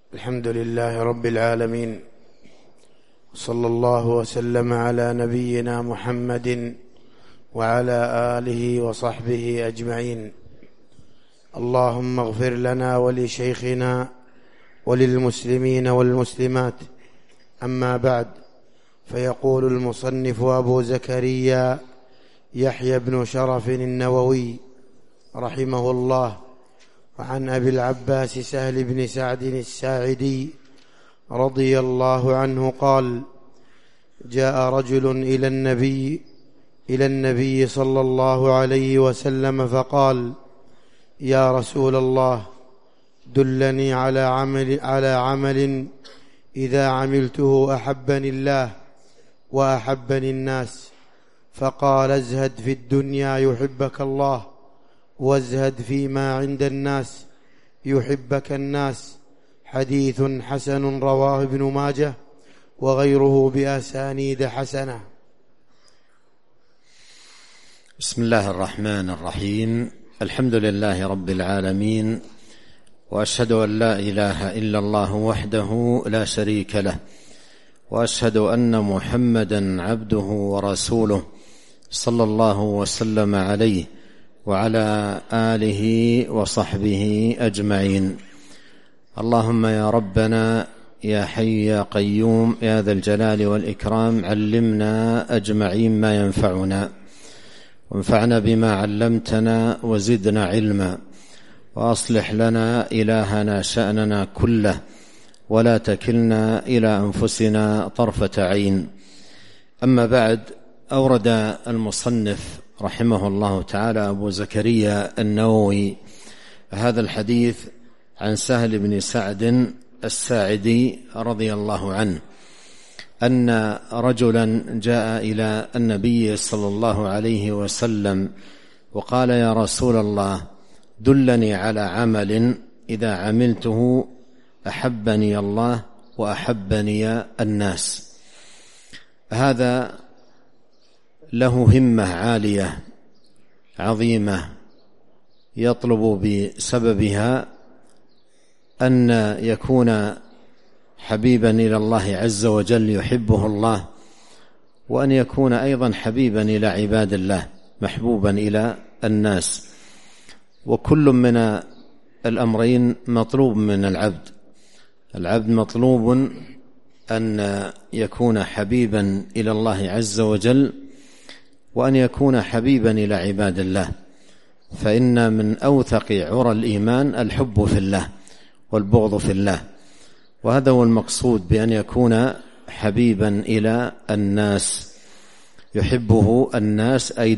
الحمد لله رب العالمين، صلى الله وسلم على نبينا محمد وعلى آله وصحبه أجمعين. اللهم اغفر لنا ولشيخنا وللمسلمين والمسلمات. أما بعد، فيقول المصنف أبو زكريا يحيى بن شرف النووي رحمه الله: وعن أبي العباس سهل بن سعد الساعدي رضي الله عنه قال: جاء رجل إلى النبي صلى الله عليه وسلم فقال: يا رسول الله، دلني على عمل إذا عملته أحبني الله وأحبني الناس. فقال: ازهد في الدنيا يحبك الله، وازهد فيما عند الناس يحبك الناس. حديث حسن رواه ابن ماجه وغيره بأسانيد حسنة. بسم الله الرحمن الرحيم. الحمد لله رب العالمين، وأشهد أن لا إله إلا الله وحده لا شريك له، وأشهد أن محمدا عبده ورسوله صلى الله وسلم عليه وعلى آله وصحبه أجمعين. اللهم يا ربنا يا حي يا قيوم يا ذا الجلال والإكرام، علمنا أجمعين ما ينفعنا، وانفعنا بما علمتنا وزدنا علما، وأصلح لنا إلهنا شأننا كله، ولا تكلنا إلى أنفسنا طرفة عين. أما بعد، أورد المصنف رحمه الله تعالى أبو زكريا النووي هذا الحديث عن سهل بن سعد الساعدي رضي الله عنه أن رجلا جاء إلى النبي صلى الله عليه وسلم وقال: يا رسول الله، دلني على عمل إذا عملته أحبني الله وأحبني الناس. هذا له همة عالية عظيمة يطلب بسببها أن يكون حبيبا إلى الله عز وجل يحبه الله، وأن يكون أيضا حبيبا إلى عباد الله محبوبا إلى الناس. وكل من الأمرين مطلوب من العبد. العبد مطلوب أن يكون حبيبا إلى الله عز وجل، وأن يكون حبيبا إلى عباد الله، فإن من أوثق عرى الإيمان الحب في الله والبغض في الله. وهذا هو المقصود بأن يكون حبيبا إلى الناس، يحبه الناس أي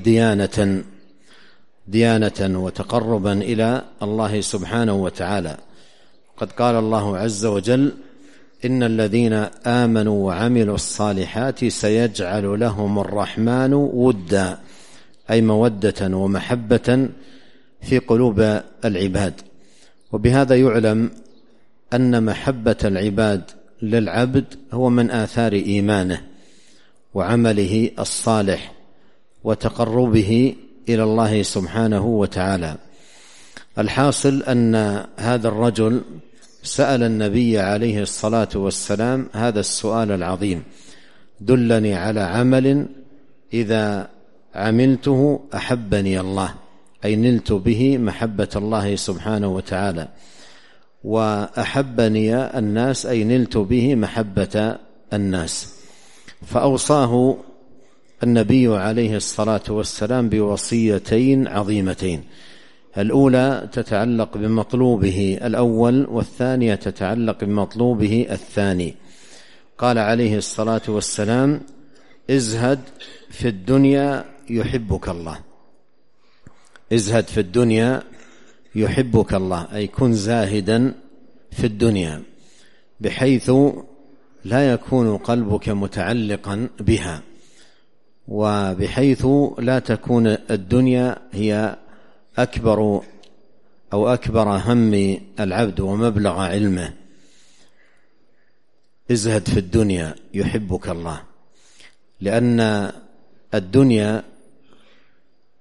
ديانة وتقربا إلى الله سبحانه وتعالى. قد قال الله عز وجل: إن الذين آمنوا وعملوا الصالحات سيجعل لهم الرحمن ودا، أي مودة ومحبة في قلوب العباد. وبهذا يعلم أن محبة العباد للعبد هو من آثار إيمانه وعمله الصالح وتقربه إلى الله سبحانه وتعالى. الحاصل أن هذا الرجل سأل النبي عليه الصلاة والسلام هذا السؤال العظيم: دلني على عمل إذا عملته أحبني الله، أي نلت به محبة الله سبحانه وتعالى، وأحبني الناس أي نلت به محبة الناس. فأوصاه النبي عليه الصلاة والسلام بوصيتين عظيمتين: الأولى تتعلق بمطلوبه الأول، والثانية تتعلق بمطلوبه الثاني. قال عليه الصلاة والسلام: ازهد في الدنيا يحبك الله. ازهد في الدنيا يحبك الله، أي كن زاهدا في الدنيا بحيث لا يكون قلبك متعلقا بها، وبحيث لا تكون الدنيا هي أكبر هم العبد ومبلغ علمه. ازهد في الدنيا يحبك الله، لأن الدنيا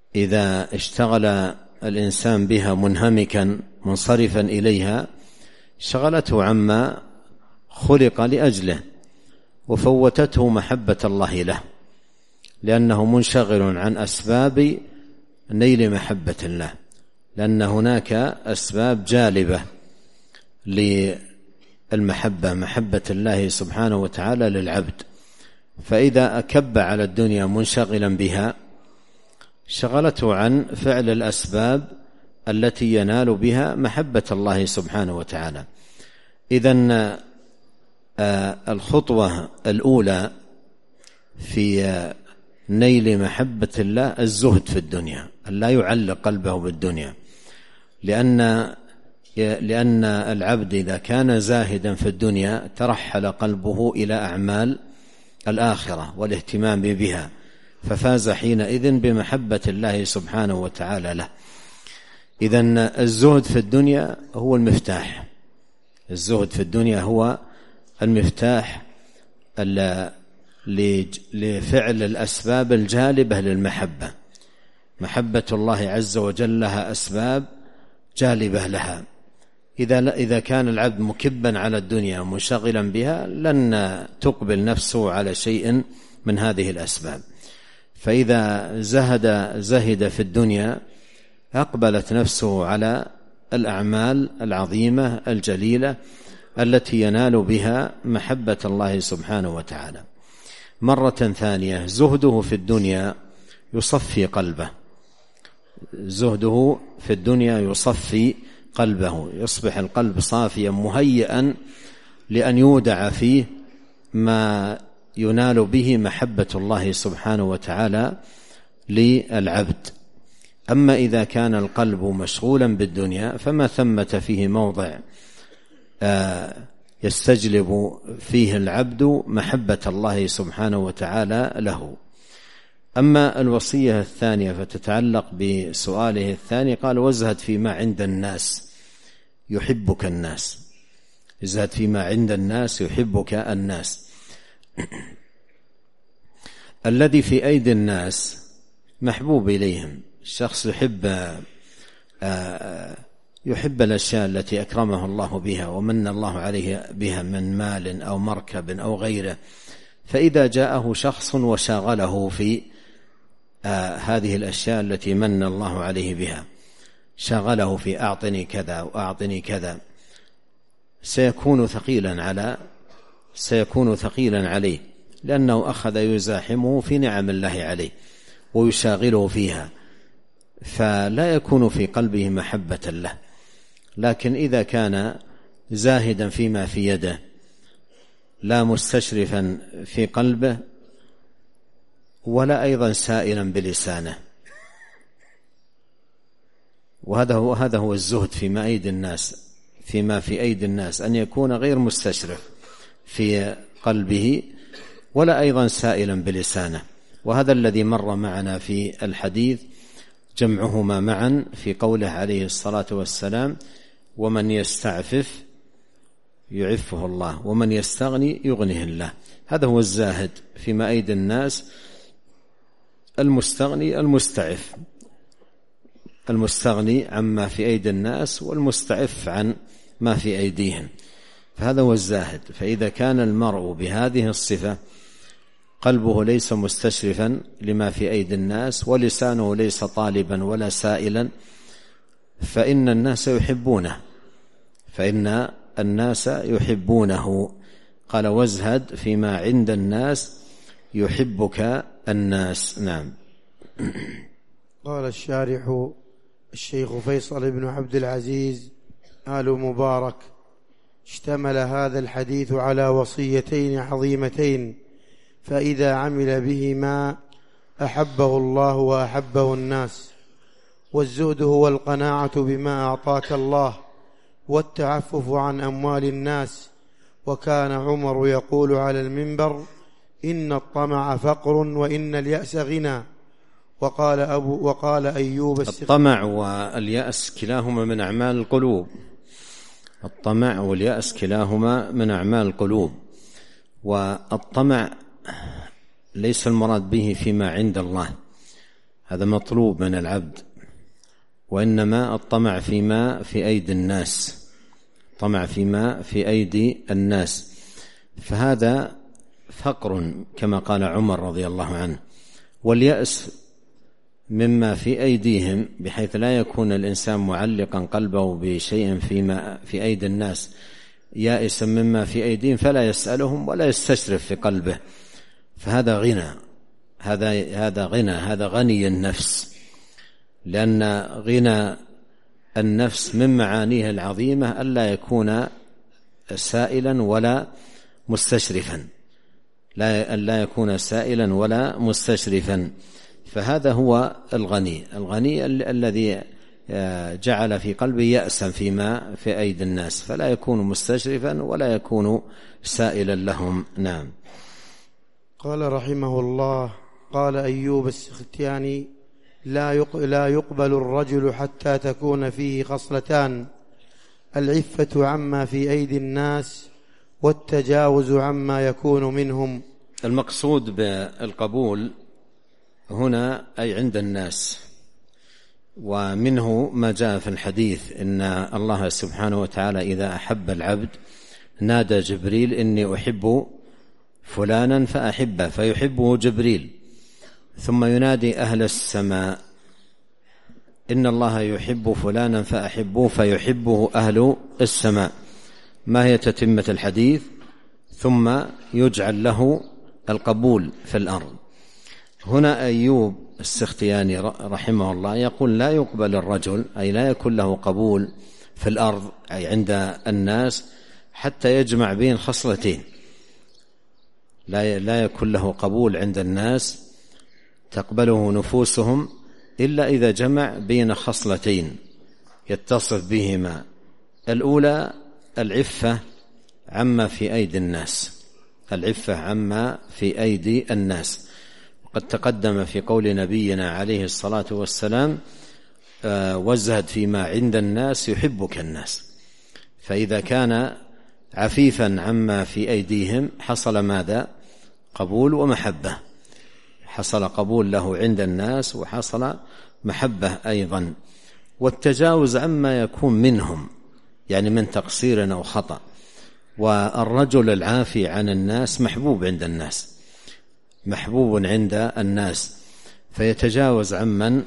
إذا اشتغل الإنسان بها منهمكا منصرفا إليها شغلته عما خلق لأجله وفوتته محبة الله له، لأنه منشغل عن أسباب نيل محبة الله، لأن هناك أسباب جالبة للمحبة، محبة الله سبحانه وتعالى للعبد. فإذا أكب على الدنيا منشغلا بها شغلته عن فعل الأسباب التي ينال بها محبة الله سبحانه وتعالى. إذن الخطوة الأولى في نيل محبة الله الزهد في الدنيا، أن لا يعلق قلبه بالدنيا، لأن العبد إذا كان زاهدا في الدنيا ترحل قلبه إلى أعمال الآخرة والاهتمام بها، ففاز حينئذ بمحبة الله سبحانه وتعالى له. إذن الزهد في الدنيا هو المفتاح، الزهد في الدنيا هو المفتاح لفعل الأسباب الجالبة للمحبة. محبة الله عز وجل لها أسباب جالبة لها. إذا كان العبد مكبا على الدنيا ومنشغلا بها لن تقبل نفسه على شيء من هذه الأسباب. فإذا زهد في الدنيا أقبلت نفسه على الأعمال العظيمة الجليلة التي ينال بها محبة الله سبحانه وتعالى. مرة ثانية زهده في الدنيا يصفي قلبه، زهده في الدنيا يصفي قلبه، يصبح القلب صافيا مهيئا لأن يودع فيه ما ينال به محبة الله سبحانه وتعالى للعبد. أما إذا كان القلب مشغولا بالدنيا فما ثمة فيه موضع يستجلب فيه العبد محبة الله سبحانه وتعالى له. أما الوصية الثانية فتتعلق بسؤاله الثاني، قال وازهد فيما عند الناس يحبك الناس، ازهد فيما عند الناس يحبك الناس. الذي في أيدي الناس محبوب إليهم، الشخص يحب الأشياء التي أكرمه الله بها ومن الله عليه بها من مال أو مركب أو غيره، فإذا جاءه شخص وشاغله في هذه الأشياء التي من الله عليه بها، شاغله في أعطني كذا وأعطني كذا، سيكون ثقيلا عليه، لأنه أخذ يزاحمه في نعم الله عليه ويشاغله فيها، فلا يكون في قلبه محبة له. لكن إذا كان زاهدا فيما في يده لا مستشرفا في قلبه ولا أيضا سائلا بلسانه، وهذا هو الزهد فيما في أيدي الناس، أن يكون غير مستشرف في قلبه ولا أيضا سائلا بلسانه. وهذا الذي مر معنا في الحديث جمعهما معا في قوله عليه الصلاة والسلام ومن يستعفف يعفه الله ومن يستغني يغنيه الله. هذا هو الزاهد فيما أيدي الناس، المستغني المستعف، المستغني عما في أيدي الناس والمستعف عن ما في أيديهم، فهذا هو الزاهد. فإذا كان المرء بهذه الصفة قلبه ليس مستشرفا لما في أيدي الناس ولسانه ليس طالبا ولا سائلا، فإن الناس يحبونه. قال وازهد فيما عند الناس يحبك الناس. نعم. قال الشارح الشيخ فيصل بن عبد العزيز آل مبارك اشتمل هذا الحديث على وصيتين عظيمتين، فإذا عمل بهما أحبه الله وأحبه الناس. والزهد هو القناعة بما أعطاك الله والتعفف عن أموال الناس. وكان عمر يقول على المنبر إن الطمع فقر وإن اليأس غنى. وقال أيوب الطمع واليأس كلاهما من أعمال القلوب، الطمع واليأس كلاهما من أعمال القلوب. والطمع ليس المراد به فيما عند الله، هذا مطلوب من العبد، وإنما الطمع فيما في أيدي الناس، طمع فيما في أيدي الناس، فهذا فقر كما قال عمر رضي الله عنه. واليأس مما في أيديهم، بحيث لا يكون الإنسان معلقا قلبه بشيء فيما في أيدي الناس، يائسا مما في أيديهم فلا يسألهم ولا يستشرف في قلبه، فهذا غنى، هذا غني النفس. لأن غنى النفس من معانيه العظيمة ألا يكون سائلا ولا مستشرفا، لا يكون سائلا ولا مستشرفا، فهذا هو الغني الذي جعل في قلبه يأسا فيما في أيدي الناس، فلا يكون مستشرفا ولا يكون سائلا لهم. نعم. قال رحمه الله: قال أيوب السختياني: لا يقبل الرجل حتى تكون فيه خصلتان: العفة عما في أيدي الناس، والتجاوز عما يكون منهم. المقصود بالقبول هنا أي عند الناس، ومنه ما جاء في الحديث إن الله سبحانه وتعالى إذا أحب العبد نادى جبريل: إني أحب فلانا فأحبه، فيحبه جبريل، ثم ينادي أهل السماء: إن الله يحب فلانا فأحبوه، فيحبه أهل السماء. ما هي تتمة الحديث؟ ثم يجعل له القبول في الأرض. هنا أيوب السختياني رحمه الله يقول: لا يقبل الرجل، أي لا يكون له قبول في الأرض أي عند الناس، حتى يجمع بين خصلتين. لا يكون له قبول عند الناس تقبله نفوسهم إلا إذا جمع بين خصلتين يتصف بهما: الأولى العفة عما في أيدي الناس، العفة عما في أيدي الناس. وقد تقدم في قول نبينا عليه الصلاة والسلام: وازهد فيما عند الناس يحبك الناس. فإذا كان عفيفا عما في أيديهم حصل ماذا؟ قبول ومحبة، حصل قبول له عند الناس وحصل محبة أيضا. والتجاوز عما يكون منهم، يعني من تقصير أو خطأ. والرجل العافي عن الناس محبوب عند الناس، محبوب عند الناس، فيتجاوز عمن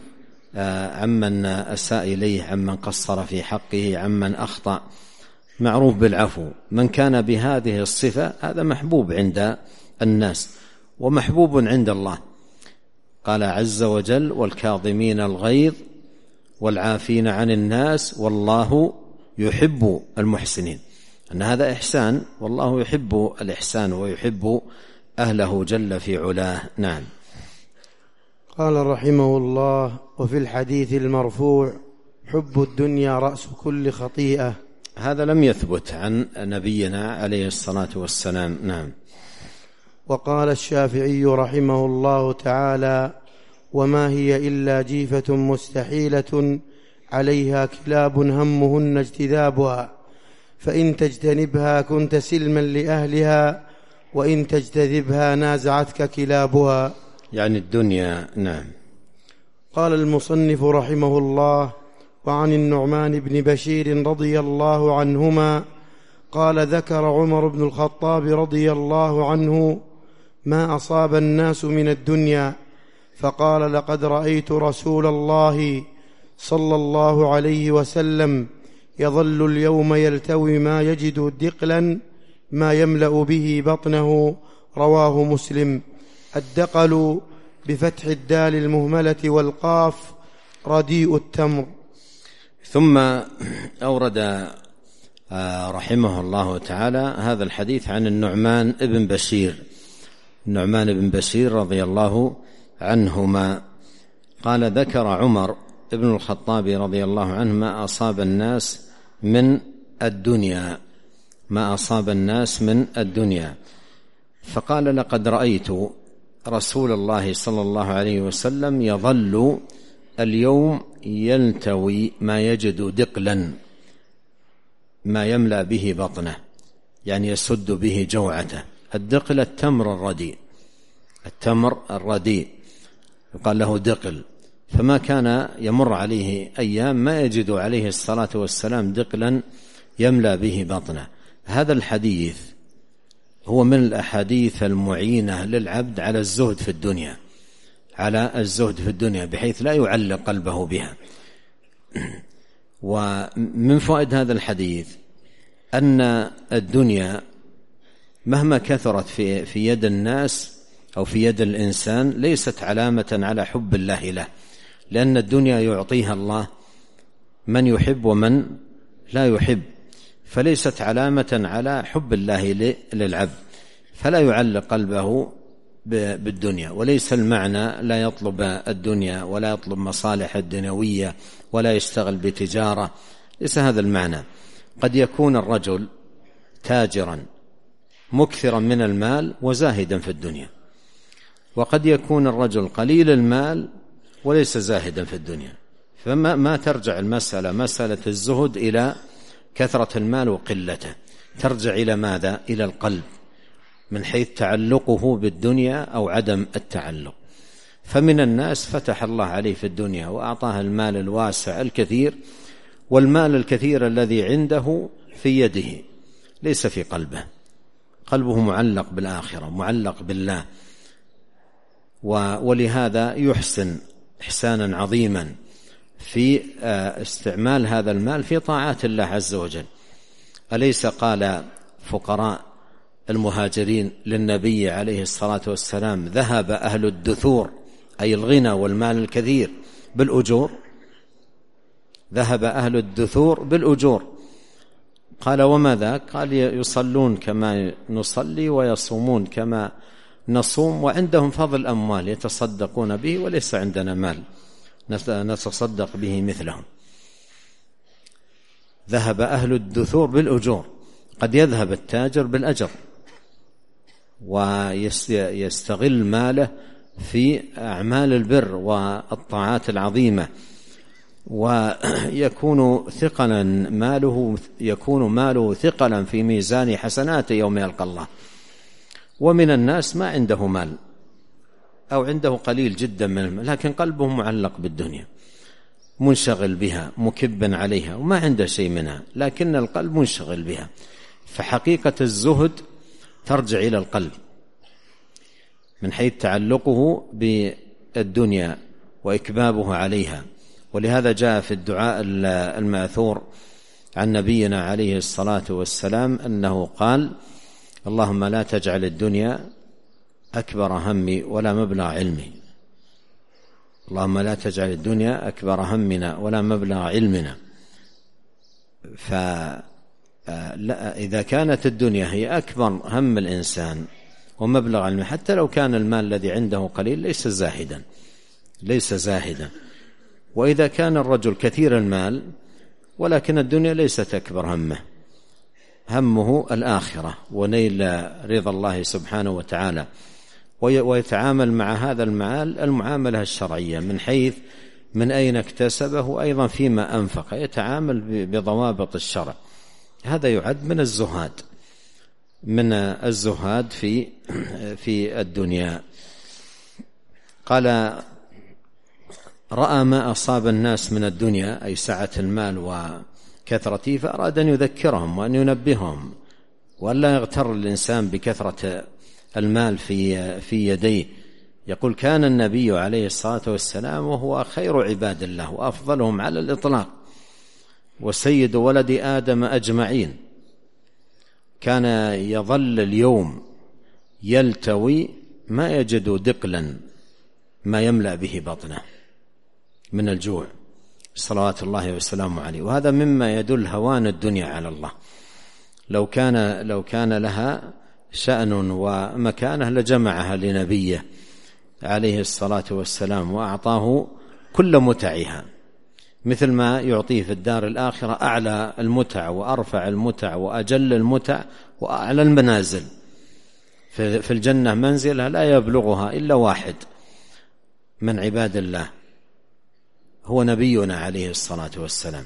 أساء إليه، عمن قصر في حقه، عمن أخطأ، معروف بالعفو. من كان بهذه الصفة هذا محبوب عند الناس ومحبوب عند الله. قال عز وجل: والكاظمين الغيظ والعافين عن الناس والله يحب المحسنين. أن هذا إحسان، والله يحب الإحسان ويحب أهله جل في علاه. نعم. قال رحمه الله: وفي الحديث المرفوع: حب الدنيا رأس كل خطيئة. هذا لم يثبت عن نبينا عليه الصلاة والسلام. نعم. وقال الشافعي رحمه الله تعالى: وما هي إلا جيفة مستحيلة عليها كلاب همهن اجتذابها، فإن تجتنبها كنت سلما لأهلها، وإن تجتذبها نازعتك كلابها. يعني الدنيا. نعم. قال المصنف رحمه الله: وعن النعمان بن بشير رضي الله عنهما قال: ذكر عمر بن الخطاب رضي الله عنه ما أصاب الناس من الدنيا، فقال: لقد رأيت رسول الله صلى الله عليه وسلم يظل اليوم يلتوي ما يجد دقلا ما يملأ به بطنه. رواه مسلم. الدقل بفتح الدال المهملة والقاف رديء التمر. ثم أورد رحمه الله تعالى هذا الحديث عن النعمان بن بشير رضي الله عنهما قال: ذكر عمر ابن الخطاب رضي الله عنه ما أصاب الناس من الدنيا، فقال: لقد رأيت رسول الله صلى الله عليه وسلم يظل اليوم يلتوي ما يجد دقلا ما يملأ به بطنه، يعني يسد به جوعته. الدقل التمر الرديء يقال له دقل. فما كان يمر عليه أيام ما يجد عليه الصلاة والسلام دقلا يملأ به بطنه. هذا الحديث هو من الأحاديث المعينة للعبد على الزهد في الدنيا، على الزهد في الدنيا، بحيث لا يعلق قلبه بها. ومن فوائد هذا الحديث أن الدنيا مهما كثرت في يد الناس أو في يد الإنسان ليست علامة على حب الله له، لأن الدنيا يعطيها الله من يحب ومن لا يحب، فليست علامة على حب الله للعبد، فلا يعلق قلبه بالدنيا. وليس المعنى لا يطلب الدنيا ولا يطلب مصالح الدنيوية ولا يشتغل بتجارة، ليس هذا المعنى. قد يكون الرجل تاجرا مكثرا من المال وزاهدا في الدنيا، وقد يكون الرجل قليل المال وليس زاهدا في الدنيا. فما ترجع المسألة مسألة الزهد إلى كثرة المال وقلته، ترجع إلى ماذا؟ إلى القلب، من حيث تعلقه بالدنيا أو عدم التعلق. فمن الناس فتح الله عليه في الدنيا وأعطاه المال الواسع الكثير، والمال الكثير الذي عنده في يده ليس في قلبه، قلبه معلق بالآخرة، معلق بالله. ولهذا يحسن إحسانا عظيما في استعمال هذا المال في طاعات الله عز وجل. أليس قال فقراء المهاجرين للنبي عليه الصلاة والسلام: ذهب أهل الدثور، أي الغنى والمال الكثير، بالأجور. ذهب أهل الدثور بالأجور. قال: وما ذاك؟ قال: يصلون كما نصلي ويصومون كما نصوم، وعندهم فضل أموال يتصدقون به وليس عندنا مال نتصدق به مثلهم. ذهب أهل الدثور بالأجور. قد يذهب التاجر بالأجر ويستغل ماله في أعمال البر والطاعات العظيمة، ويكون ثقلا ماله، يكون ماله ثقلا في ميزان حسناته يوم يلقى الله. ومن الناس ما عنده مال أو عنده قليل جدا من المال، لكن قلبه معلق بالدنيا، منشغل بها، مكبا عليها، وما عنده شيء منها، لكن القلب منشغل بها. فحقيقة الزهد ترجع إلى القلب من حيث تعلقه بالدنيا وإكبابه عليها. ولهذا جاء في الدعاء الماثور عن نبينا عليه الصلاة والسلام أنه قال: اللهم لا تجعل الدنيا أكبر همي ولا مبلغ علمي. اللهم لا تجعل الدنيا أكبر همنا ولا مبلغ علمنا. فإذا كانت الدنيا هي أكبر هم الإنسان ومبلغ علمه، حتى لو كان المال الذي عنده قليل ليس زاهدا. وإذا كان الرجل كثير المال ولكن الدنيا ليست أكبر همه الآخرة ونيل رضا الله سبحانه وتعالى، ويتعامل مع هذا المال المعاملة الشرعية من حيث من أين اكتسبه، أيضا فيما أنفق، يتعامل بضوابط الشرع. هذا يعد من الزهاد في الدنيا. قال: رأى ما أصاب الناس من الدنيا، أي سعة المال وكثرته، فأراد أن يذكرهم وأن ينبههم، وألا يغتر الإنسان بكثرة المال في يديه. يقول: كان النبي عليه الصلاة والسلام وهو خير عباد الله وأفضلهم على الإطلاق وسيد ولد آدم أجمعين، كان يظل اليوم يلتوي ما يجد دقلا ما يملأ به بطنه من الجوع، صلوات الله وسلامه عليه. وهذا مما يدل هوان الدنيا على الله. لو كان لها شأن ومكانه لجمعها لنبيه عليه الصلاة والسلام وأعطاه كل متعها، مثل ما يعطيه في الدار الآخرة أعلى المتع وأرفع المتع وأجل المتع وأعلى المنازل. في الجنة منزلة لا يبلغها إلا واحد من عباد الله، هو نبينا عليه الصلاة والسلام.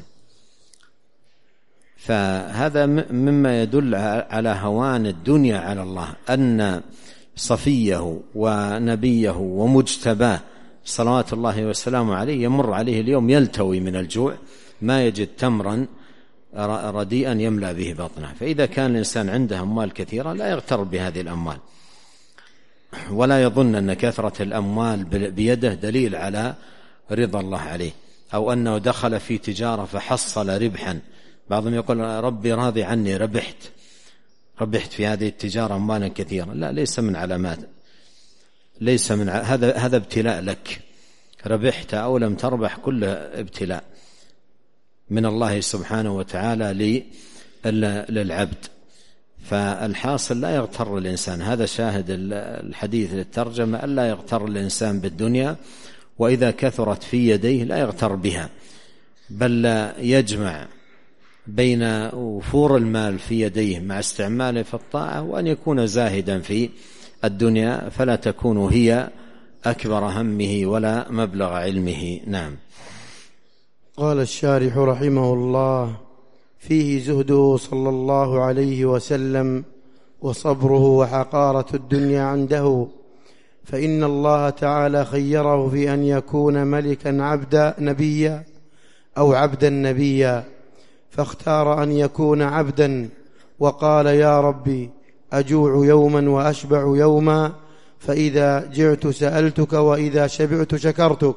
فهذا مما يدل على هوان الدنيا على الله، أن صفيه ونبيه ومجتباه صلوات الله وسلامه عليه يمر عليه اليوم يلتوي من الجوع، ما يجد تمرا رديئا يملأ به بطنه. فإذا كان الإنسان عنده أموال كثيرة لا يغتر بهذه الأموال، ولا يظن أن كثرة الأموال بيده دليل على رضا الله عليه، أو أنه دخل في تجارة فحصل ربحا. بعضهم يقول ربي راضي عني، ربحت في هذه التجارة أموالا كثيرة. لا، ليس من علامات، ليس من هذا ابتلاء لك، ربحت أو لم تربح كله ابتلاء من الله سبحانه وتعالى للعبد. فالحاصل لا يغتر الإنسان، هذا شاهد الحديث للترجمة، ألا يغتر الإنسان بالدنيا، وإذا كثرت في يديه لا يغتر بها، بل يجمع بين وفور المال في يديه مع استعماله في الطاعة، وأن يكون زاهدا في الدنيا فلا تكون هي أكبر همه ولا مبلغ علمه. نعم. قال الشارح رحمه الله: فيه زهده صلى الله عليه وسلم وصبره وحقارة الدنيا عنده، فإن الله تعالى خيره في أن يكون ملكا عبدا نبيا أو عبدا نبيا، فاختار أن يكون عبدا، وقال: يا ربي أجوع يوما وأشبع يوما، فإذا جعت سألتك وإذا شبعت شكرتك.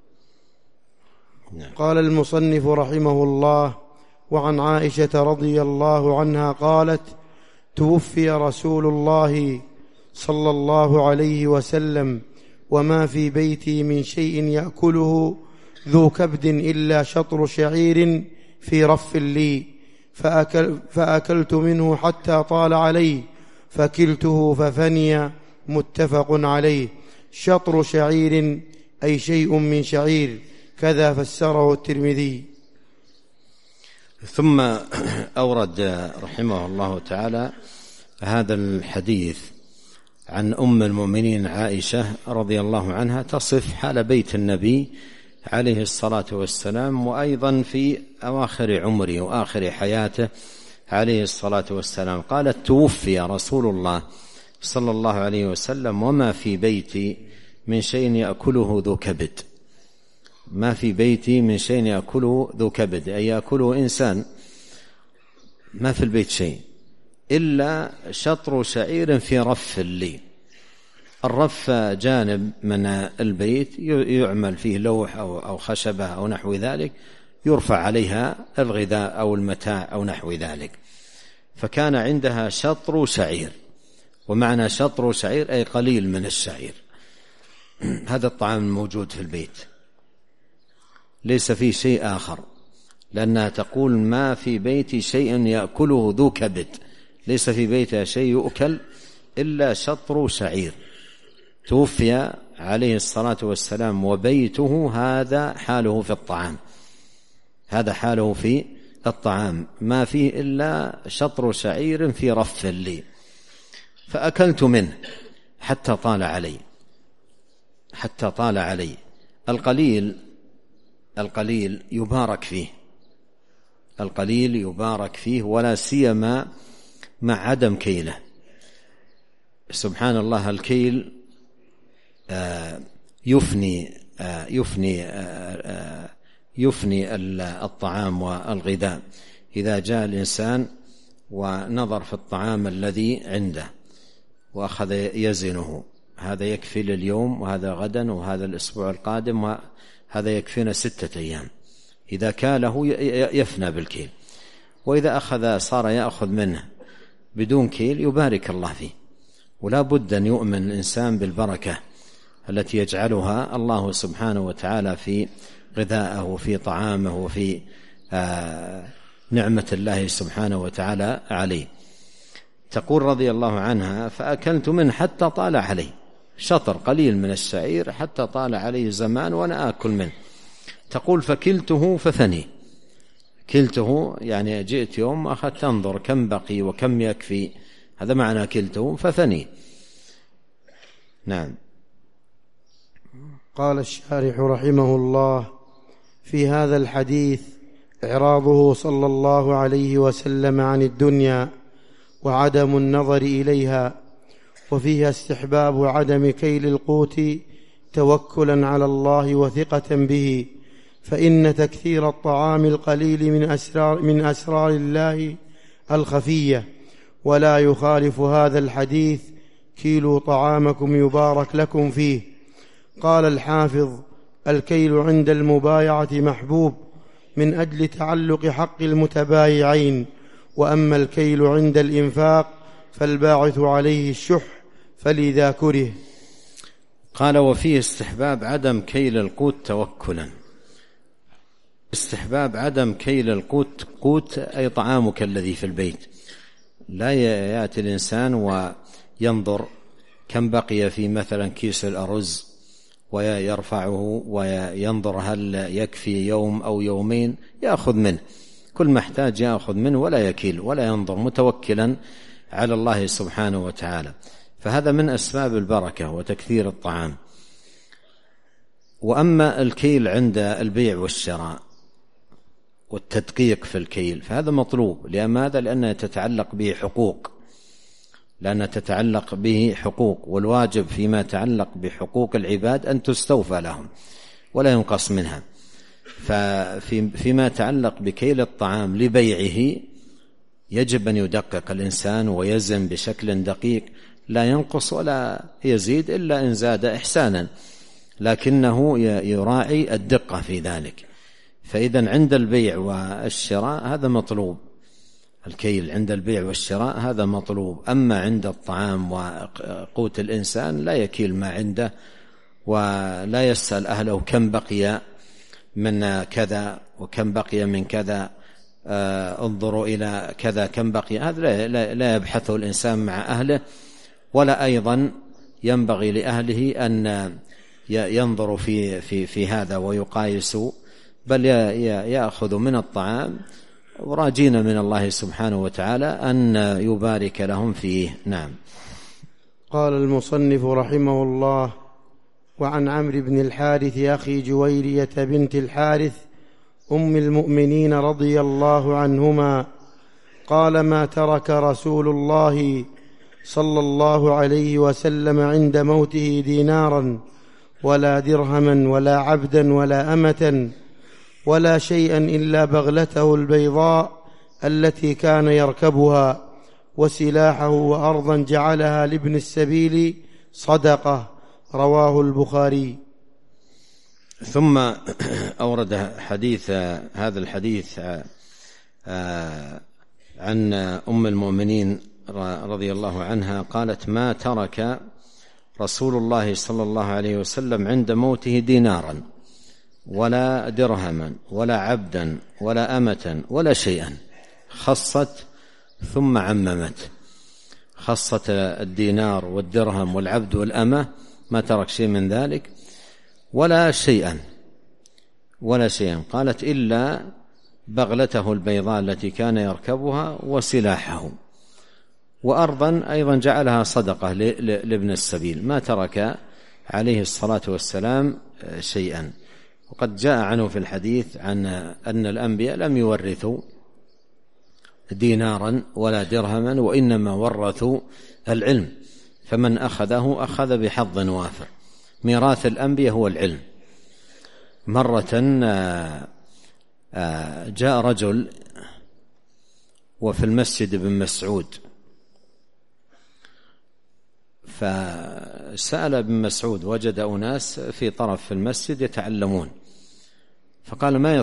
قال المصنف رحمه الله: وعن عائشة رضي الله عنها قالت: توفي رسول الله صلى الله عليه وسلم وما في بيتي من شيء يأكله ذو كبد إلا شطر شعير في رف لي، فأكلت منه حتى طال علي، فكلته ففني. متفق عليه. شطر شعير أي شيء من شعير، كذا فسره الترمذي. ثم أورد رحمه الله تعالى هذا الحديث عن أم المؤمنين عائشة رضي الله عنها تصف حال بيت النبي عليه الصلاة والسلام، وأيضا في أواخر عمره وآخر حياته عليه الصلاة والسلام. قالت: توفي رسول الله صلى الله عليه وسلم وما في بيتي من شيء يأكله ذو كبد. ما في بيتي من شيء يأكله ذو كبد أي يأكله إنسان، ما في البيت شيء إلا شطر شعير في رف لي. الرف جانب من البيت يعمل فيه لوح أو خشبة أو نحو ذلك، يرفع عليها الغذاء أو المتاع أو نحو ذلك. فكان عندها شطر شعير، ومعنى شطر شعير أي قليل من الشعير. هذا الطعام الموجود في البيت، ليس فيه شيء آخر، لأنها تقول: ما في بيتي شيء يأكله ذو كبد، ليس في بيتها شيء يؤكل إلا شطر شعير. توفي عليه الصلاة والسلام وبيته هذا حاله في الطعام، هذا حاله في الطعام، ما فيه إلا شطر شعير في رف لي، فأكلت منه حتى طال علي. حتى طال علي. القليل يبارك فيه، القليل يبارك فيه، ولا سيما مع عدم كيله. سبحان الله، الكيل يفني الطعام والغذاء. إذا جاء الإنسان ونظر في الطعام الذي عنده وأخذ يزنه، هذا يكفي لليوم، وهذا غدا، وهذا الأسبوع القادم، وهذا يكفينا 6 أيام. إذا كاله يفنى بالكيل، وإذا صار يأخذ منه بدون كيل يبارك الله فيه. ولا بد أن يؤمن الإنسان بالبركة التي يجعلها الله سبحانه وتعالى في غذائه وفي طعامه وفي نعمة الله سبحانه وتعالى عليه. تقول رضي الله عنها: فأكلت منه حتى طال علي، شطر قليل من الشعير حتى طال عليه زمان وأنا آكل منه. تقول: فكلته ففني. كلته يعني جئت يوم أخذت أنظر كم بقي وكم يكفي، هذا معنى كلته ففني. نعم. قال الشارح رحمه الله: في هذا الحديث إعراضه صلى الله عليه وسلم عن الدنيا وعدم النظر إليها، وفيها استحباب عدم كيل القوت توكلا على الله وثقة به، فإن تكثير الطعام القليل من أسرار الله الخفية، ولا يخالف هذا الحديث: كيلوا طعامكم يبارك لكم فيه. قال الحافظ: الكيل عند المبايعة محبوب من أجل تعلق حق المتبايعين، وأما الكيل عند الإنفاق فالباعث عليه الشح، فلذا كره. قال: وفيه استحباب عدم كيل القوت توكلا. استحباب عدم كيل القوت، قوت أي طعامك الذي في البيت. لا يأتي الإنسان وينظر كم بقي في مثلا كيس الأرز ويرفعه وينظر هل يكفي يوم أو يومين، يأخذ منه كل محتاج، يأخذ منه ولا يكيل ولا ينظر، متوكلا على الله سبحانه وتعالى. فهذا من أسباب البركة وتكثير الطعام. وأما الكيل عند البيع والشراء والتدقيق في الكيل فهذا مطلوب. لماذا؟ لأنها تتعلق به حقوق، والواجب فيما يتعلق بحقوق العباد أن تستوفى لهم ولا ينقص منها. فيما يتعلق بكيل الطعام لبيعه يجب أن يدقق الإنسان ويزن بشكل دقيق، لا ينقص ولا يزيد إلا إن زاد إحسانا، لكنه يراعي الدقة في ذلك. فإذا عند البيع والشراء هذا مطلوب، الكيل عند البيع والشراء هذا مطلوب. أما عند الطعام وقوت الإنسان لا يكيل ما عنده، ولا يسأل أهله كم بقي من كذا وكم بقي من كذا، انظروا إلى كذا كم بقي. هذا لا يبحثه الإنسان مع أهله، ولا أيضا ينبغي لأهله أن ينظروا في هذا ويقايسوا، بل يأخذ من الطعام وراجين من الله سبحانه وتعالى أن يبارك لهم فيه. نعم. قال المصنف رحمه الله: وعن عمرو بن الحارث أخي جويرية بنت الحارث أم المؤمنين رضي الله عنهما قال: ما ترك رسول الله صلى الله عليه وسلم عند موته دينارا ولا درهما ولا عبدا ولا أمة ولا شيئا إلا بغلته البيضاء التي كان يركبها وسلاحه وأرضا جعلها لابن السبيل صدقة. رواه البخاري. ثم أورد هذا الحديث عن أم المؤمنين رضي الله عنها قالت: ما ترك رسول الله صلى الله عليه وسلم عند موته دينارا ولا درهما ولا عبدا ولا أمة ولا شيئا. خصت ثم عممت، خصت الدينار والدرهم والعبد والأمة، ما ترك شيء من ذلك، ولا شيئا قالت: إلا بغلته البيضاء التي كان يركبها وسلاحه، وأرضا أيضا جعلها صدقة لابن السبيل. ما ترك عليه الصلاة والسلام شيئا. وقد جاء عنه في الحديث عن أن الأنبياء لم يورثوا دينارا ولا درهما، وإنما ورثوا العلم، فمن أخذه أخذ بحظ وافر. ميراث الأنبياء هو العلم. مرة جاء رجل وفي المسجد ابن مسعود، فسأل ابن مسعود، وجد أناس في طرف المسجد يتعلمون، فقال: ما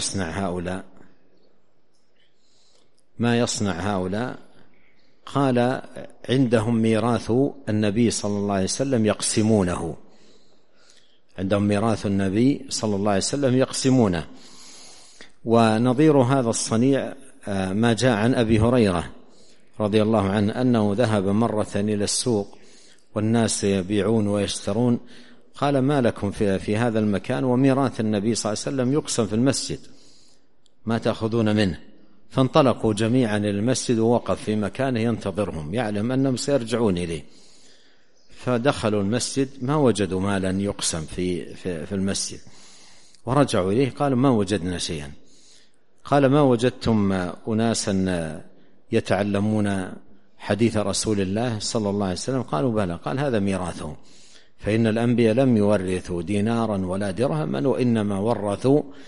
يصنع هؤلاء؟ قال: عندهم ميراث النبي صلى الله عليه وسلم يقسمونه، عندهم ميراث النبي صلى الله عليه وسلم يقسمونه. ونظير هذا الصنيع ما جاء عن أبي هريرة رضي الله عنه أنه ذهب مرة إلى السوق والناس يبيعون ويشترون، قال: ما لكم في هذا المكان وميراث النبي صلى الله عليه وسلم يقسم في المسجد، ما تأخذون منه؟ فانطلقوا جميعا إلى المسجد، ووقف في مكانه ينتظرهم، يعلم أنهم سيرجعون إليه. فدخلوا المسجد ما وجدوا مالا يقسم في المسجد، ورجعوا إليه قالوا: ما وجدنا شيئا. قال: ما وجدتم أناسا يتعلمون حديث رسول الله صلى الله عليه وسلم؟ قالوا: بلى. قال: هذا ميراثهم، فإن الأنبياء لم يورثوا دينارا ولا درهما، وإنما ورثوا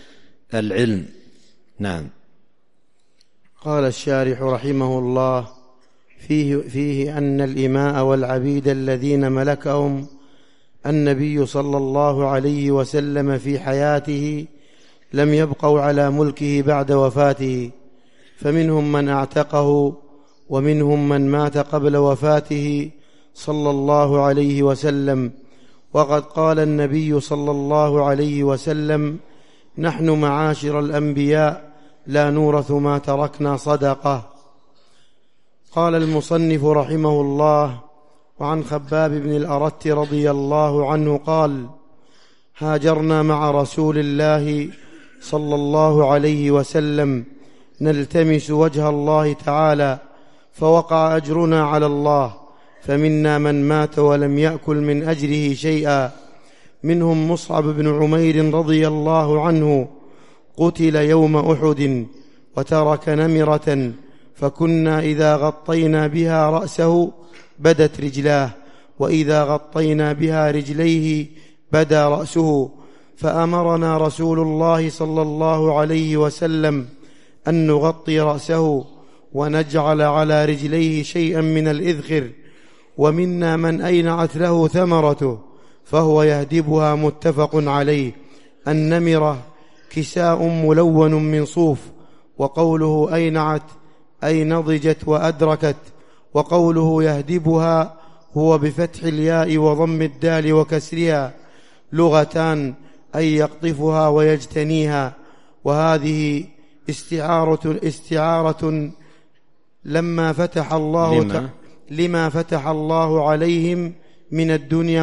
العلم. نعم. قال الشارح رحمه الله: فيه أن الإماء والعبيد الذين ملكهم النبي صلى الله عليه وسلم في حياته لم يبقوا على ملكه بعد وفاته، فمنهم من اعتقه، ومنهم من مات قبل وفاته صلى الله عليه وسلم. وقد قال النبي صلى الله عليه وسلم: نحن معاشر الأنبياء لا نورث ما تركنا صدقة. قال المصنف رحمه الله: وعن خباب بن الأرت رضي الله عنه قال: هاجرنا مع رسول الله صلى الله عليه وسلم نلتمس وجه الله تعالى، فوقع أجرنا على الله، فمنا من مات ولم يأكل من أجره شيئا، منهم مصعب بن عمير رضي الله عنه، قتل يوم أحد وترك نمرة، فكنا إذا غطينا بها رأسه بدت رجلاه، وإذا غطينا بها رجليه بدا رأسه، فأمرنا رسول الله صلى الله عليه وسلم أن نغطي رأسه ونجعل على رجليه شيئا من الإذخر. ومنا من أينعت له ثمرته فهو يهدبها، متفق عليه. النمرة كساء ملون من صوف، وقوله أينعت أي نضجت وأدركت، وقوله يهدبها هو بفتح الياء وضم الدال وكسرها، لغتان أي يقطفها ويجتنيها. وهذه استعارة لما فتح الله عليهم من الدنيا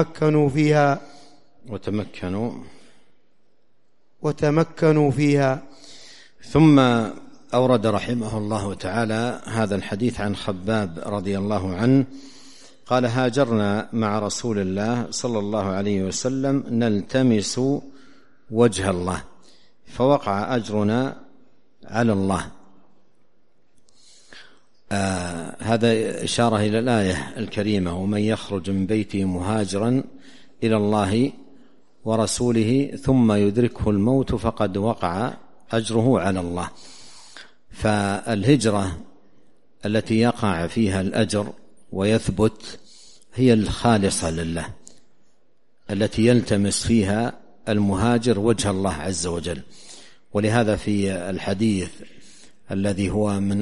وتمكنوا فيها. ثم أورد رحمه الله تعالى هذا الحديث عن خباب رضي الله عنه قال: هاجرنا مع رسول الله صلى الله عليه وسلم نلتمس وجه الله، فوقع أجرنا على الله. هذا إشارة إلى الآية الكريمة: ومن يخرج من بيته مهاجرا إلى الله ورسوله ثم يدركه الموت فقد وقع أجره على الله. فالهجرة التي يقع فيها الأجر ويثبت هي الخالصة لله، التي يلتمس فيها المهاجر وجه الله عز وجل. ولهذا في الحديث الذي هو من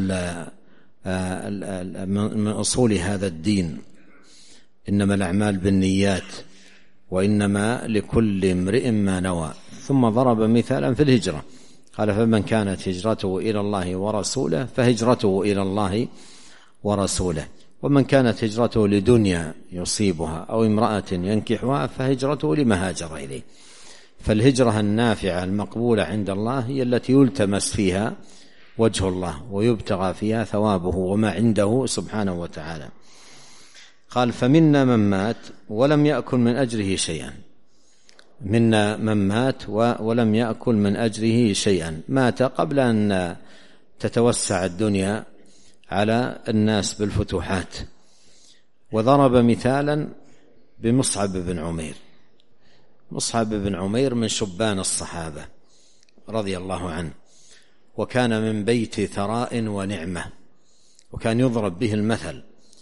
أصول هذا الدين: إنما الأعمال بالنيات وإنما لكل امرئ ما نوى. ثم ضرب مثالا في الهجرة قال: فمن كانت هجرته إلى الله ورسوله فهجرته إلى الله ورسوله، ومن كانت هجرته لدنيا يصيبها أو امرأة ينكحها فهجرته لما هاجر إليه. فالهجرة النافعة المقبولة عند الله هي التي يلتمس فيها وجه الله ويبتغى فيها ثوابه وما عنده سبحانه وتعالى. قال: فمنا من مات ولم يأكل من أجره شيئا. منا من مات ولم يأكل من أجره شيئا، مات قبل أن تتوسع الدنيا على الناس بالفتوحات. وضرب مثالا بمصعب بن عمير. مصعب بن عمير من شبان الصحابة رضي الله عنه، وكان من بيت ثراء ونعمة، وكان يضرب به المثل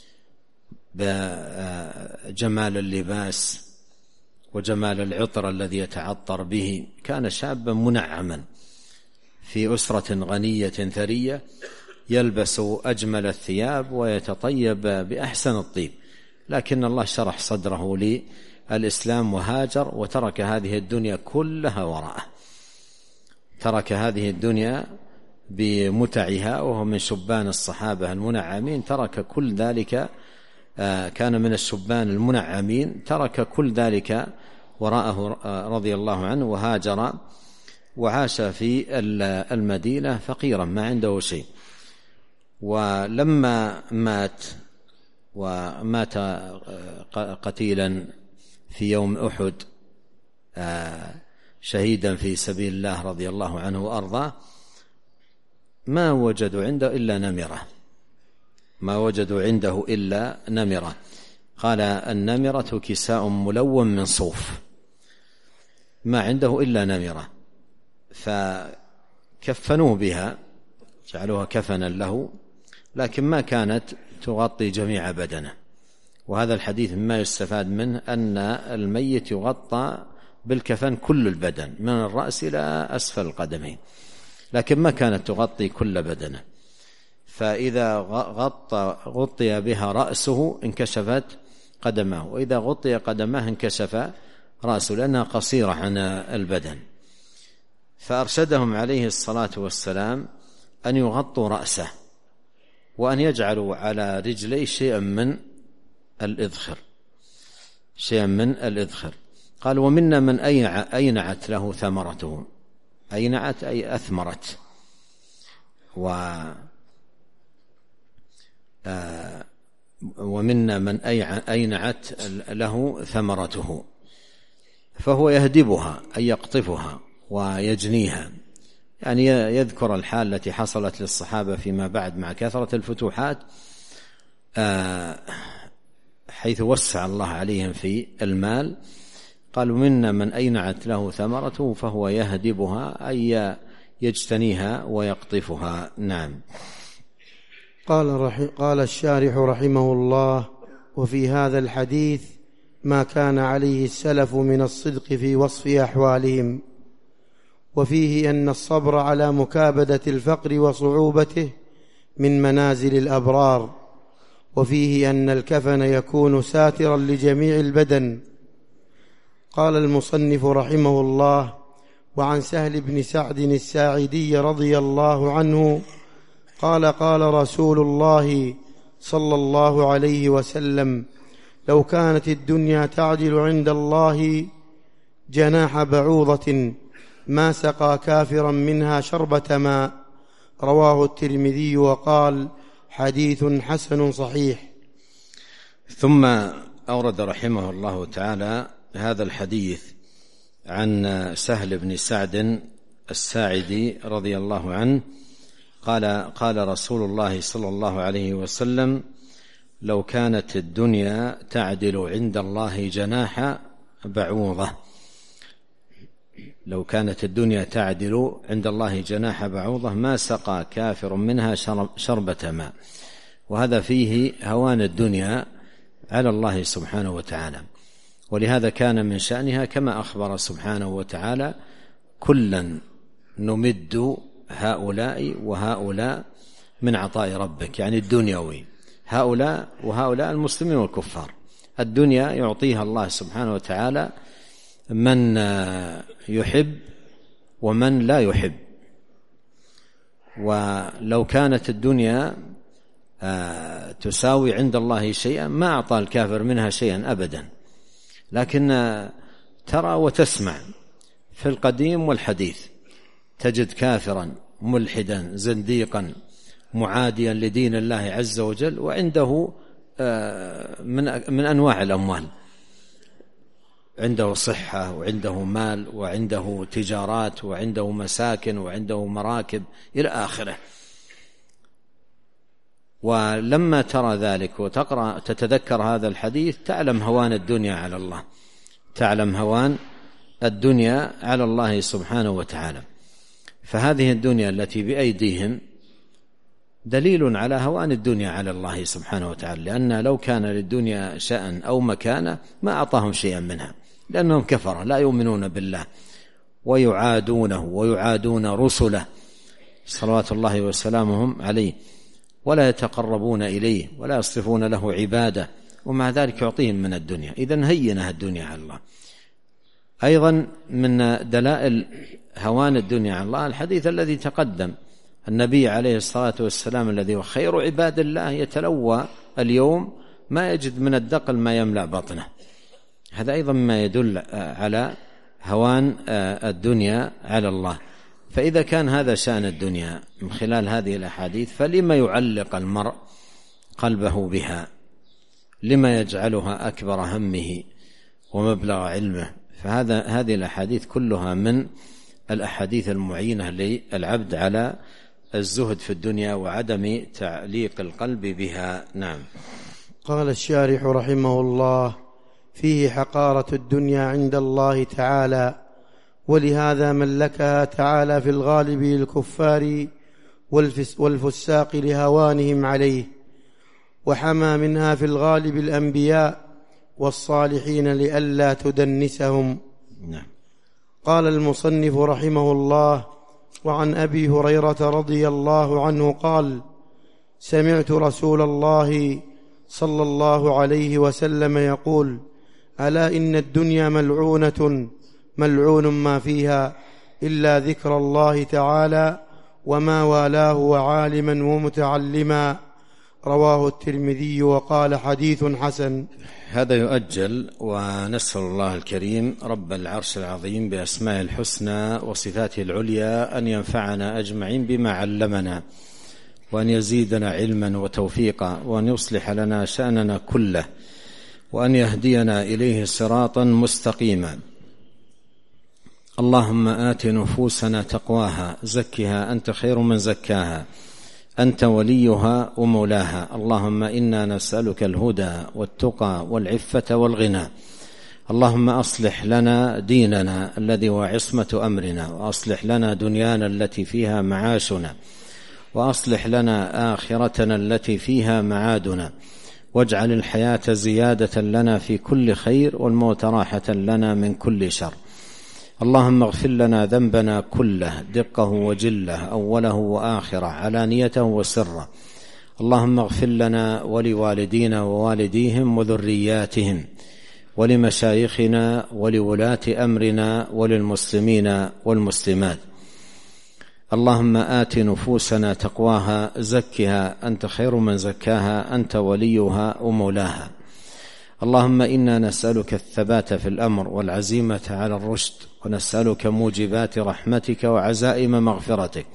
بجمال اللباس وجمال العطر الذي يتعطر به. كان شابا منعما في أسرة غنية ثرية، يلبس أجمل الثياب ويتطيب بأحسن الطيب، لكن الله شرح صدره للإسلام وهاجر وترك هذه الدنيا كلها وراءه، ترك هذه الدنيا بمتعها، وهو من شبان الصحابة المنعمين، ترك كل ذلك، كان من الشبان المنعمين، ترك كل ذلك وراءه رضي الله عنه وهاجر وعاش في المدينة فقيرا ما عنده شيء. ولما مات قتيلا في يوم أحد شهيدا في سبيل الله رضي الله عنه وأرضاه، ما وجدوا عنده إلا نمرة. قال: النمرة كساء ملون من صوف، ما عنده إلا نمرة. فكفنوه بها، جعلوها كفنا له، لكن ما كانت تغطي جميع بدنه. وهذا الحديث مما يستفاد منه أن الميت يغطى بالكفن كل البدن من الرأس إلى أسفل القدمين، لكن ما كانت تغطي كل بدنه. فإذا غطي بها رأسه انكشفت قدمه، وإذا غطي قدمه انكشف رأسه، لأنها قصيرة عن البدن. فأرشدهم عليه الصلاة والسلام أن يغطوا رأسه، وأن يجعلوا على رجليه شيئا من الإذخر. قال: ومنا من أينعت له ثمرته. أينعت أي أثمرت، ومنا من أينعت له ثمرته، فهو يهدبها أي يقطفها ويجنيها. يعني يذكر الحال التي حصلت للصحابة فيما بعد مع كثرة الفتوحات، حيث وسع الله عليهم في المال. قالوا: منا من أينعت له ثمرته فهو يهدبها أي يجتنيها ويقطفها. نعم. قال الشارح رحمه الله: وفي هذا الحديث ما كان عليه السلف من الصدق في وصف أحوالهم، وفيه أن الصبر على مكابدة الفقر وصعوبته من منازل الأبرار، وفيه أن الكفن يكون ساترا لجميع البدن. قال المصنف رحمه الله: وعن سهل بن سعد الساعدي رضي الله عنه قال: قال رسول الله صلى الله عليه وسلم: لو كانت الدنيا تعدل عند الله جناح بعوضة ما سقى كافرا منها شربة ماء. رواه الترمذي وقال: حديث حسن صحيح. ثم أورد رحمه الله تعالى هذا الحديث عن سهل بن سعد الساعدي رضي الله عنه قال: قال رسول الله صلى الله عليه وسلم: لو كانت الدنيا تعدل عند الله جناح بعوضة. لو كانت الدنيا تعدل عند الله جناح بعوضة ما سقى كافر منها شربة ماء. وهذا فيه هوان الدنيا على الله سبحانه وتعالى، ولهذا كان من شأنها كما أخبر سبحانه وتعالى: كلا نمد هؤلاء وهؤلاء من عطاء ربك، يعني الدنيوي، هؤلاء وهؤلاء المسلمين والكفار. الدنيا يعطيها الله سبحانه وتعالى من يحب ومن لا يحب. ولو كانت الدنيا تساوي عند الله شيئا ما أعطى الكافر منها شيئا أبدا. لكن ترى وتسمع في القديم والحديث تجد كافرا ملحدا زنديقا معاديا لدين الله عز وجل، وعنده من أنواع الأموال، عنده صحة وعنده مال وعنده تجارات وعنده مساكن وعنده مراكب إلى آخره. ولما ترى ذلك وتقرأ تتذكر هذا الحديث تعلم هوان الدنيا على الله، تعلم هوان الدنيا على الله سبحانه وتعالى. فهذه الدنيا التي بأيديهم دليل على هوان الدنيا على الله سبحانه وتعالى، لأن لو كان للدنيا شأن أو مكانة ما أعطاهم شيئا منها، لأنهم كفرة لا يؤمنون بالله ويعادونه ويعادون رسله صلوات الله وسلامهم عليه، ولا يتقربون إليه ولا يصرفون له عبادة، ومع ذلك يعطيهم من الدنيا. إذن هينها الدنيا على الله. أيضا من دلائل هوان الدنيا على الله الحديث الذي تقدم، النبي عليه الصلاة والسلام الذي هو خير عباد الله يتلوى اليوم ما يجد من الدقل ما يملأ بطنه. هذا أيضا ما يدل على هوان الدنيا على الله. فإذا كان هذا شأن الدنيا من خلال هذه الأحاديث، فلما يعلق المرء قلبه بها؟ لما يجعلها أكبر همه ومبلغ علمه؟ هذه الأحاديث كلها من الأحاديث المعينة للعبد على الزهد في الدنيا وعدم تعليق القلب بها. نعم. قال الشارح رحمه الله: فيه حقارة الدنيا عند الله تعالى، ولهذا ملكها تعالى في الغالب للكفار والفساق لهوانهم عليه، وحمى منها في الغالب الأنبياء والصالحين لئلا تدنسهم. قال المصنف رحمه الله: وعن أبي هريرة رضي الله عنه قال: سمعت رسول الله صلى الله عليه وسلم يقول: ألا إن الدنيا ملعونة ملعون ما فيها إلا ذكر الله تعالى وما والاه وعالما ومتعلما. رواه الترمذي وقال: حديث حسن. هذا يؤجل، ونسأل الله الكريم رب العرش العظيم بأسمائه الحسنى وصفاته العليا أن ينفعنا أجمعين بما علمنا، وأن يزيدنا علما وتوفيقا، وأن يصلح لنا شأننا كله، وأن يهدينا إليه صراطا مستقيما. اللهم آت نفوسنا تقواها، زكها أنت خير من زكاها، أنت وليها ومولاها. اللهم إنا نسألك الهدى والتقى والعفة والغنى. اللهم أصلح لنا ديننا الذي هو عصمة أمرنا، وأصلح لنا دنيانا التي فيها معاشنا، وأصلح لنا آخرتنا التي فيها معادنا، واجعل الحياة زيادة لنا في كل خير، والموت راحة لنا من كل شر. اللهم اغفر لنا ذنبنا كله، دقه وجله، أوله وآخره، علانيته وسره. اللهم اغفر لنا ولوالدينا ووالديهم وذرياتهم، ولمشايخنا ولولاة أمرنا، وللمسلمين والمسلمات. اللهم آت نفوسنا تقواها، زكها أنت خير من زكاها، أنت وليها ومولاها. اللهم إنا نسألك الثبات في الأمر والعزيمة على الرشد، ونسألك موجبات رحمتك وعزائم مغفرتك،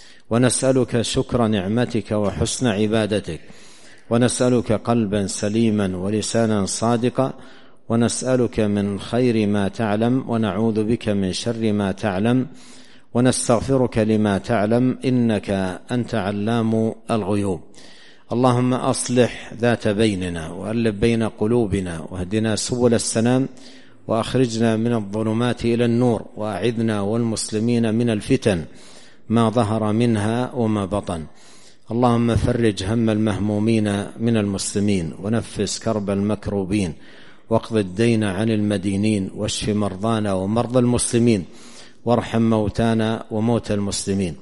ونسألك شكر نعمتك وحسن عبادتك، ونسألك قلبا سليما ولسانا صادقا، ونسألك من خير ما تعلم، ونعوذ بك من شر ما تعلم، ونستغفرك لما تعلم، إنك أنت علام الغيوب. اللهم أصلح ذات بيننا، وألف بين قلوبنا، واهدنا سبل السلام، وأخرجنا من الظلمات إلى النور، وأعذنا والمسلمين من الفتن ما ظهر منها وما بطن. اللهم فرج هم المهمومين من المسلمين، ونفس كرب المكروبين، واقض الدين عن المدينين، واشف مرضانا ومرضى المسلمين، وارحم موتانا وموتى المسلمين.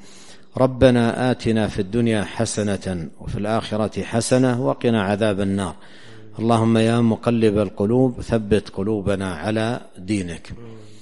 ربنا آتنا في الدنيا حسنة وفي الآخرة حسنة وقنا عذاب النار. اللهم يا مقلب القلوب ثبت قلوبنا على دينك.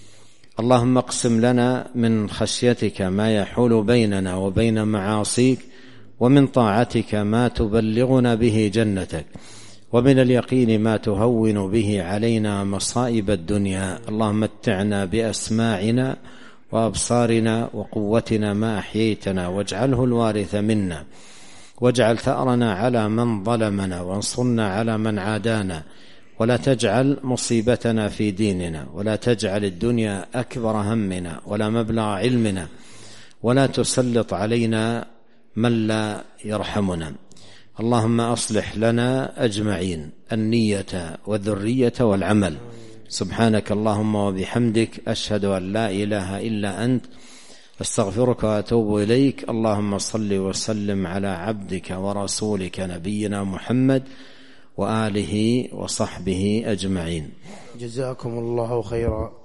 اللهم اقسم لنا من خشيتك ما يحول بيننا وبين معاصيك، ومن طاعتك ما تبلغنا به جنتك، ومن اليقين ما تهون به علينا مصائب الدنيا. اللهم متعنا بأسماعنا وأبصارنا وقوتنا ما أحييتنا، واجعله الوارث منا، واجعل ثأرنا على من ظلمنا، وانصرنا على من عادانا، ولا تجعل مصيبتنا في ديننا، ولا تجعل الدنيا أكبر همنا ولا مبلغ علمنا، ولا تسلط علينا من لا يرحمنا. اللهم أصلح لنا أجمعين النية والذرية والعمل. سبحانك اللهم وبحمدك، أشهد أن لا إله إلا أنت، أستغفرك وأتوب إليك. اللهم صل وسلم على عبدك ورسولك نبينا محمد وآله وصحبه أجمعين. جزاكم الله خيرا.